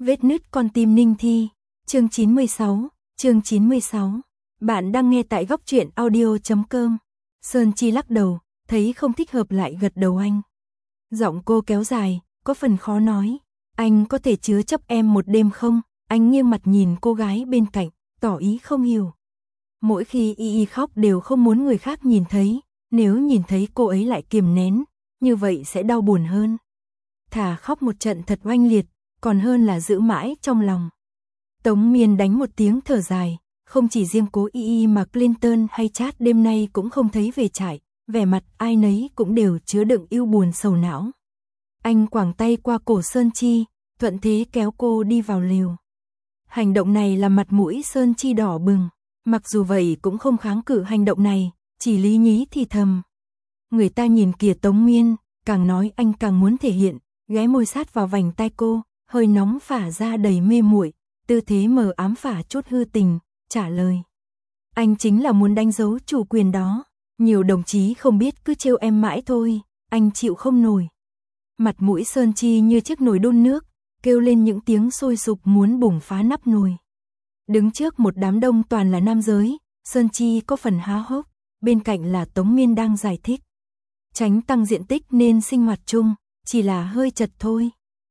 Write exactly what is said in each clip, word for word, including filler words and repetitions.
Vết nứt con tim Ninh Thi, chương chín mươi sáu, chương chín mươi sáu. Bạn đang nghe tại góc truyện audio chấm com. Sơn Chi lắc đầu, thấy không thích hợp lại gật đầu anh. Giọng cô kéo dài, có phần khó nói. Anh có thể chứa chấp em một đêm không? Anh nghiêng mặt nhìn cô gái bên cạnh, tỏ ý không hiểu. Mỗi khi Y Y khóc đều không muốn người khác nhìn thấy, nếu nhìn thấy cô ấy lại kiềm nén, như vậy sẽ đau buồn hơn. Thà khóc một trận thật oanh liệt, còn hơn là giữ mãi trong lòng. Tống Miên đánh một tiếng thở dài, không chỉ riêng cố Y Y mà Clinton hay Chad đêm nay cũng không thấy về trại, vẻ mặt ai nấy cũng đều chứa đựng ưu buồn sầu não. Anh quàng tay qua cổ Sơn Chi, thuận thế kéo cô đi vào lều. Hành động này làm mặt mũi Sơn Chi đỏ bừng, mặc dù vậy cũng không kháng cự hành động này, chỉ lý nhí thì thầm. Người ta nhìn kìa Tống Miên, càng nói anh càng muốn thể hiện, ghé môi sát vào vành tai cô, hơi nóng phả ra đầy mê muội, tư thế mờ ám phả chút hư tình, trả lời. Anh chính là muốn đánh dấu chủ quyền đó, nhiều đồng chí không biết cứ trêu em mãi thôi, anh chịu không nổi. Mặt mũi Sơn Chi như chiếc nồi đun nước, kêu lên những tiếng sôi sục muốn bùng phá nắp nồi. Đứng trước một đám đông toàn là nam giới, Sơn Chi có phần há hốc, bên cạnh là Tống Miên đang giải thích. Tránh tăng diện tích nên sinh hoạt chung, chỉ là hơi chật thôi.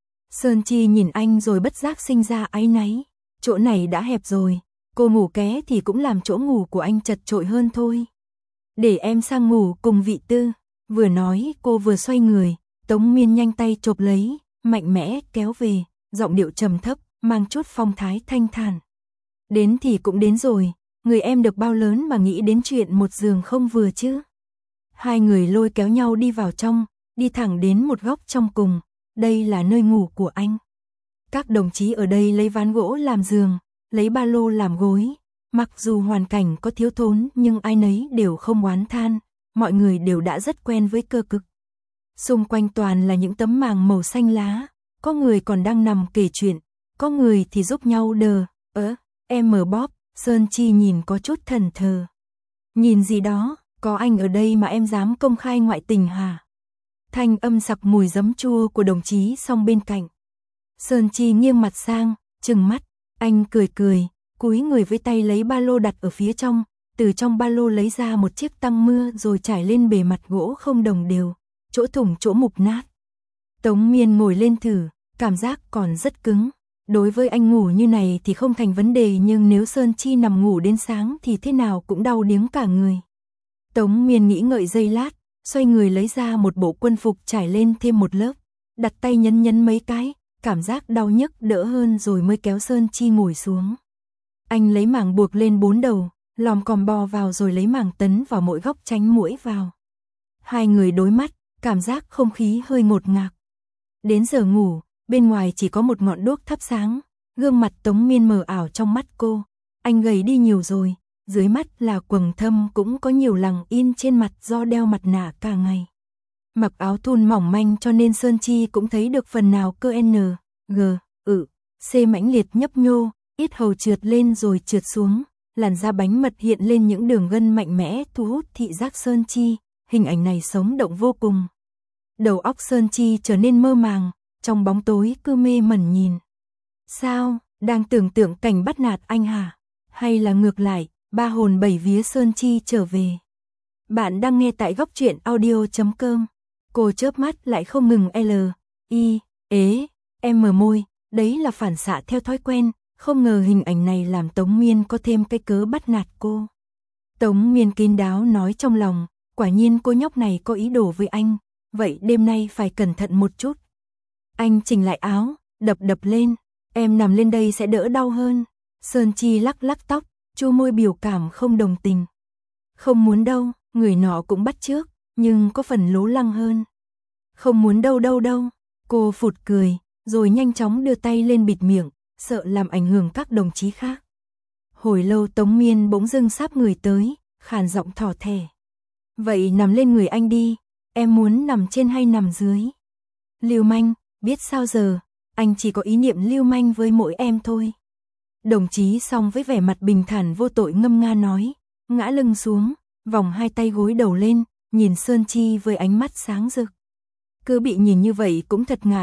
Sơn Chi nhìn anh rồi bất giác sinh ra áy náy, chỗ này đã hẹp rồi, cô ngủ ké thì cũng làm chỗ ngủ của anh chật chội hơn thôi. Để em sang ngủ cùng vị Tư, vừa nói cô vừa xoay người, Tống Miên nhanh tay chộp lấy, mạnh mẽ kéo về, giọng điệu trầm thấp, mang chút phong thái thanh thản. Đến thì cũng đến rồi, người em được bao lớn mà nghĩ đến chuyện một giường không vừa chứ. Hai người lôi kéo nhau đi vào trong, đi thẳng đến một góc trong cùng, đây là nơi ngủ của anh. Các đồng chí ở đây lấy ván gỗ làm giường, lấy ba lô làm gối, mặc dù hoàn cảnh có thiếu thốn nhưng ai nấy đều không oán than, mọi người đều đã rất quen với cơ cực. Xung quanh toàn là những tấm màng màu xanh lá, có người còn đang nằm kể chuyện, có người thì giúp nhau đờ, ớ, em mở bóp, Sơn Chi nhìn có chút thần thờ. Nhìn gì đó, có anh ở đây mà em dám công khai ngoại tình hả? Thanh âm sặc mùi giấm chua của đồng chí song bên cạnh. Sơn Chi nghiêng mặt sang, trừng mắt, anh cười cười, cúi người với tay lấy ba lô đặt ở phía trong, từ trong ba lô lấy ra một chiếc tăng mưa rồi trải lên bề mặt gỗ không đồng đều, chỗ thủng chỗ mục nát. Tống Miên ngồi lên thử, cảm giác còn rất cứng. Đối với anh ngủ như này thì không thành vấn đề, nhưng nếu Sơn Chi nằm ngủ đến sáng thì thế nào cũng đau điếng cả người. Tống Miên nghĩ ngợi giây lát, xoay người lấy ra một bộ quân phục trải lên thêm một lớp, đặt tay nhấn nhấn mấy cái, cảm giác đau nhức đỡ hơn rồi mới kéo Sơn Chi ngồi xuống. Anh lấy mảng buộc lên bốn đầu, lòm còm bò vào rồi lấy mảng tấn vào mỗi góc tránh muỗi vào. Hai người đối mắt, cảm giác không khí hơi ngột ngạt. Đến giờ ngủ, bên ngoài chỉ có một ngọn đuốc thắp sáng, gương mặt Tống Miên mờ ảo trong mắt cô. Anh gầy đi nhiều rồi, dưới mắt là quầng thâm cũng có nhiều lằn in trên mặt do đeo mặt nạ cả ngày. Mặc áo thun mỏng manh cho nên Sơn Chi cũng thấy được phần nào cơ N, G, ự, C mãnh liệt nhấp nhô, ít hầu trượt lên rồi trượt xuống, làn da bánh mật hiện lên những đường gân mạnh mẽ thu hút thị giác Sơn Chi, hình ảnh này sống động vô cùng. Đầu óc Sơn Chi trở nên mơ màng, trong bóng tối cứ mê mẩn nhìn. Sao, đang tưởng tượng cảnh bắt nạt anh hả? Hay là ngược lại, ba hồn bảy vía Sơn Chi trở về? Bạn đang nghe tại góc truyện audio chấm com. Cô chớp mắt lại không ngừng L, I, ế, M môi, đấy là phản xạ theo thói quen, không ngờ hình ảnh này làm Tống Miên có thêm cái cớ bắt nạt cô. Tống Miên kín đáo nói trong lòng, quả nhiên cô nhóc này có ý đồ với anh, vậy đêm nay phải cẩn thận một chút. Anh chỉnh lại áo, đập đập lên, em nằm lên đây sẽ đỡ đau hơn. Sơn Chi lắc lắc tóc, chu môi biểu cảm không đồng tình. Không muốn đâu, người nọ cũng bắt chước, nhưng có phần lố lăng hơn. Không muốn đâu đâu đâu, cô phụt cười, rồi nhanh chóng đưa tay lên bịt miệng, sợ làm ảnh hưởng các đồng chí khác. Hồi lâu Tống Miên bỗng dưng sáp người tới, khàn giọng thỏ thẻ. Vậy nằm lên người anh đi, em muốn nằm trên hay nằm dưới? Lưu manh, biết sao giờ, anh chỉ có ý niệm lưu manh với mỗi em thôi. Đồng chí song với vẻ mặt bình thản vô tội ngâm nga nói, ngã lưng xuống, vòng hai tay gối đầu lên, nhìn Sơn Chi với ánh mắt sáng rực. Cứ bị nhìn như vậy cũng thật ngại,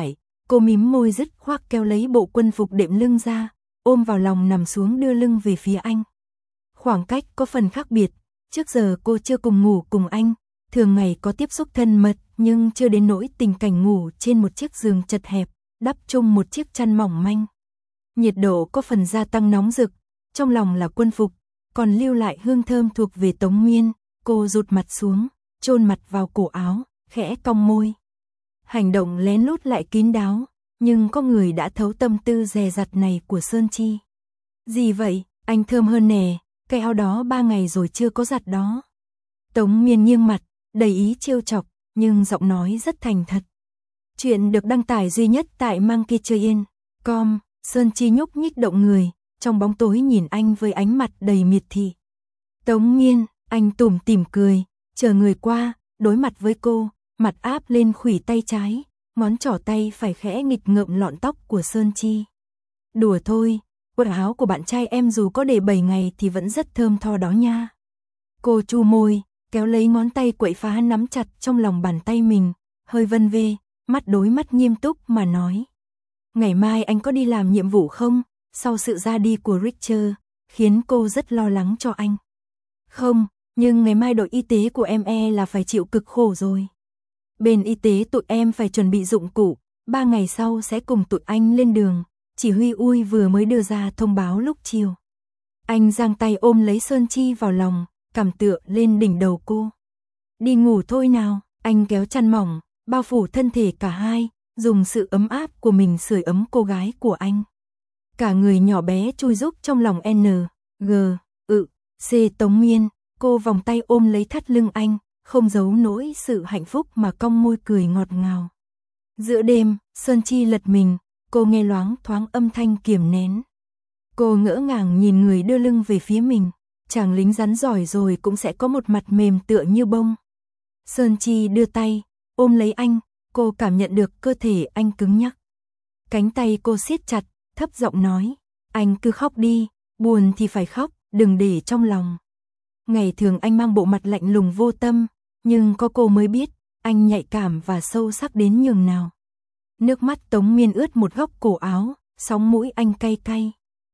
Cô mím môi dứt khoát kéo lấy bộ quân phục đệm lưng ra, ôm vào lòng nằm xuống đưa lưng về phía anh. Khoảng cách có phần khác biệt, trước giờ cô chưa cùng ngủ cùng anh, thường ngày có tiếp xúc thân mật nhưng chưa đến nỗi tình cảnh ngủ trên một chiếc giường chật hẹp, đắp chung một chiếc chăn mỏng manh. Nhiệt độ có phần gia tăng nóng rực, trong lòng là quân phục, còn lưu lại hương thơm thuộc về Tống Miên, cô rụt mặt xuống, chôn mặt vào cổ áo, khẽ cong môi. Hành động lén lút lại kín đáo, nhưng có người đã thấu tâm tư dè dặt này của Sơn Chi. Gì vậy, anh thơm hơn nè, cái áo đó ba ngày rồi chưa có giặt đó. Tống Miên nghiêng mặt, đầy ý trêu chọc, nhưng giọng nói rất thành thật. Chuyện được đăng tải duy nhất tại Monkeytrain chấm com, Sơn Chi nhúc nhích động người, trong bóng tối nhìn anh với ánh mặt đầy miệt thị. Tống Miên, anh tủm tỉm cười, chờ người qua, đối mặt với cô, mặt áp lên khuỷu tay trái, ngón trỏ tay phải khẽ nghịch ngợm lọn tóc của Sơn Chi. Đùa thôi, quần áo của bạn trai em dù có để bảy ngày thì vẫn rất thơm tho đó nha. Cô chu môi, kéo lấy ngón tay quậy phá nắm chặt trong lòng bàn tay mình, hơi vân vê, mắt đối mắt nghiêm túc mà nói. Ngày mai anh có đi làm nhiệm vụ không? Sau sự ra đi của Richard, khiến cô rất lo lắng cho anh. Không, nhưng ngày mai đội y tế của em e là phải chịu cực khổ rồi. Bên y tế tụi em phải chuẩn bị dụng cụ, ba ngày sau sẽ cùng tụi anh lên đường, chỉ huy ui vừa mới đưa ra thông báo lúc chiều. Anh giang tay ôm lấy Sơn Chi vào lòng, cằm tựa lên đỉnh đầu cô. Đi ngủ thôi nào, anh kéo chăn mỏng, bao phủ thân thể cả hai, dùng sự ấm áp của mình sưởi ấm cô gái của anh. Cả người nhỏ bé chui rúc trong lòng N, G, ự, C Tống Miên, cô vòng tay ôm lấy thắt lưng anh, không giấu nỗi sự hạnh phúc mà cong môi cười ngọt ngào. Giữa đêm, Sơn Chi lật mình, cô nghe loáng thoáng âm thanh kiềm nén. Cô ngỡ ngàng nhìn người đưa lưng về phía mình, chàng lính rắn giỏi rồi cũng sẽ có một mặt mềm tựa như bông. Sơn Chi đưa tay, ôm lấy anh, cô cảm nhận được cơ thể anh cứng nhắc. Cánh tay cô siết chặt, thấp giọng nói, anh cứ khóc đi, buồn thì phải khóc, đừng để trong lòng. Ngày thường anh mang bộ mặt lạnh lùng vô tâm, nhưng có cô mới biết, anh nhạy cảm và sâu sắc đến nhường nào. Nước mắt Tống Miên ướt một góc cổ áo, sóng mũi anh cay cay.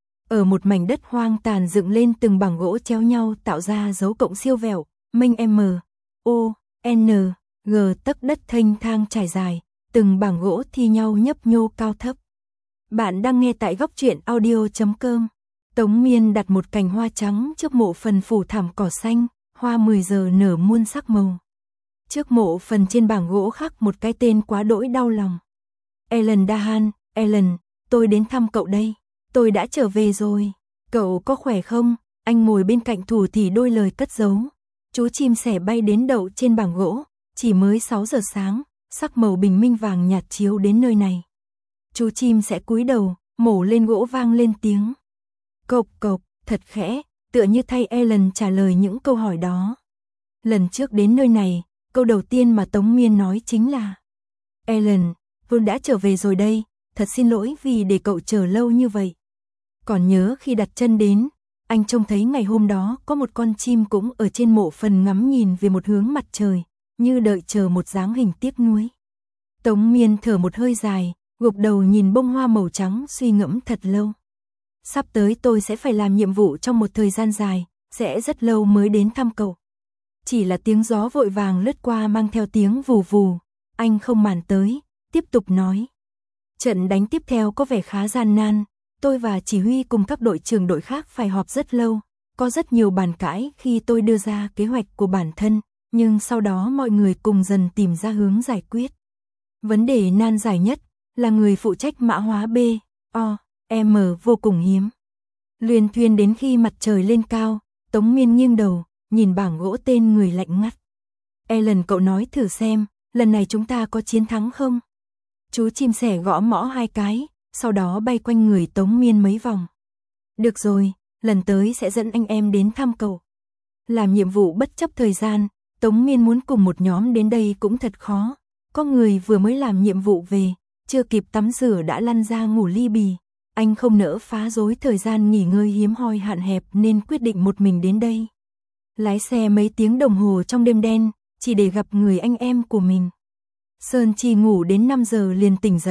Ở một mảnh đất hoang tàn dựng lên từng bảng gỗ chéo nhau tạo ra dấu cộng siêu vẹo, mênh M, O, N, G tấc đất thênh thang trải dài, từng bảng gỗ thi nhau nhấp nhô cao thấp. Bạn đang nghe tại góc truyện audio chấm com. Tống Miên đặt một cành hoa trắng trước mộ phần phủ thảm cỏ xanh, hoa mười giờ nở muôn sắc màu. Trước mộ phần trên bảng gỗ khắc một cái tên quá đỗi đau lòng. Ellen Dahan, Ellen, tôi đến thăm cậu đây. Tôi đã trở về rồi. Cậu có khỏe không? Anh ngồi bên cạnh thủ thỉ đôi lời cất giấu. Chú chim sẻ bay đến đậu trên bảng gỗ, chỉ mới sáu giờ sáng, sắc màu bình minh vàng nhạt chiếu đến nơi này. Chú chim sẽ cúi đầu, mổ lên gỗ vang lên tiếng. Cộc cộc, thật khẽ, tựa như thay Ellen trả lời những câu hỏi đó. Lần trước đến nơi này, câu đầu tiên mà Tống Miên nói chính là Ellen, Vốn đã trở về rồi đây, thật xin lỗi vì để cậu chờ lâu như vậy. Còn nhớ khi đặt chân đến, anh trông thấy ngày hôm đó có một con chim cũng ở trên mộ phần ngắm nhìn về một hướng mặt trời, như đợi chờ một dáng hình tiếc nuối. Tống Miên thở một hơi dài, gục đầu nhìn bông hoa màu trắng suy ngẫm thật lâu. Sắp tới tôi sẽ phải làm nhiệm vụ trong một thời gian dài, sẽ rất lâu mới đến thăm cậu. Chỉ là tiếng gió vội vàng lướt qua mang theo tiếng vù vù, anh không màn tới, tiếp tục nói. Trận đánh tiếp theo có vẻ khá gian nan, tôi và chỉ huy cùng các đội trưởng đội khác phải họp rất lâu, có rất nhiều bàn cãi khi tôi đưa ra kế hoạch của bản thân, nhưng sau đó mọi người cùng dần tìm ra hướng giải quyết. Vấn đề nan giải nhất là người phụ trách mã hóa B, O, M vô cùng hiếm. Luyên thuyên đến khi mặt trời lên cao, Tống Miên nghiêng đầu, nhìn bảng gỗ tên người lạnh ngắt. Ellen, cậu nói thử xem, lần này chúng ta có chiến thắng không? Chú chim sẻ gõ mõ hai cái, sau đó bay quanh người Tống Miên mấy vòng. Được rồi, lần tới sẽ dẫn anh em đến thăm cậu. Làm nhiệm vụ bất chấp thời gian, Tống Miên muốn cùng một nhóm đến đây cũng thật khó. Có người vừa mới làm nhiệm vụ về, chưa kịp tắm rửa đã lăn ra ngủ li bì. Anh không nỡ phá rối thời gian nghỉ ngơi hiếm hoi hạn hẹp nên quyết định một mình đến đây. Lái xe mấy tiếng đồng hồ trong đêm đen, chỉ để gặp người anh em của mình. Sơn Chi ngủ đến năm giờ liền tỉnh dậy,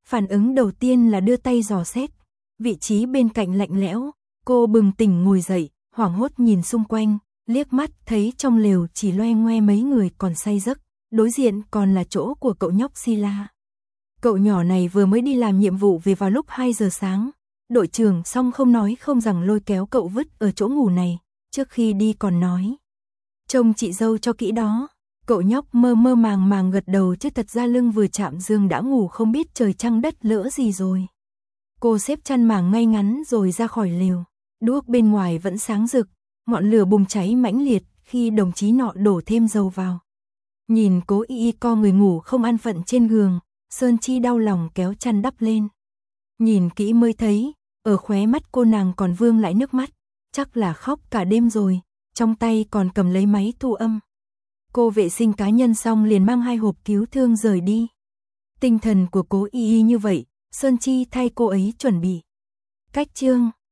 Phản ứng đầu tiên là đưa tay dò xét. Vị trí bên cạnh lạnh lẽo, cô bừng tỉnh ngồi dậy, hoảng hốt nhìn xung quanh, liếc mắt thấy trong lều chỉ loe ngoe mấy người còn say giấc, đối diện còn là chỗ của cậu nhóc Sila. Cậu nhỏ này vừa mới đi làm nhiệm vụ về vào lúc hai giờ sáng, đội trưởng xong không nói không rằng lôi kéo cậu vứt ở chỗ ngủ này, trước khi đi còn nói: "Trông chị dâu cho kỹ đó." Cậu nhóc mơ mơ màng màng gật đầu chứ thật ra lưng vừa chạm giường đã ngủ không biết trời trăng đất lỡ gì rồi. Cô xếp chăn màng ngay ngắn rồi ra khỏi lều, đuốc bên ngoài vẫn sáng rực, ngọn lửa bùng cháy mãnh liệt khi đồng chí nọ đổ thêm dầu vào. Nhìn Cố Y Y co người ngủ không an phận trên giường, Sơn Chi đau lòng kéo chăn đắp lên. Nhìn kỹ mới thấy, ở khóe mắt cô nàng còn vương lại nước mắt, chắc là khóc cả đêm rồi, trong tay còn cầm lấy máy thu âm. Cô vệ sinh cá nhân xong liền mang hai hộp cứu thương rời đi. Tinh thần của Cố Y Y như vậy, Sơn Chi thay cô ấy chuẩn bị. Cách chương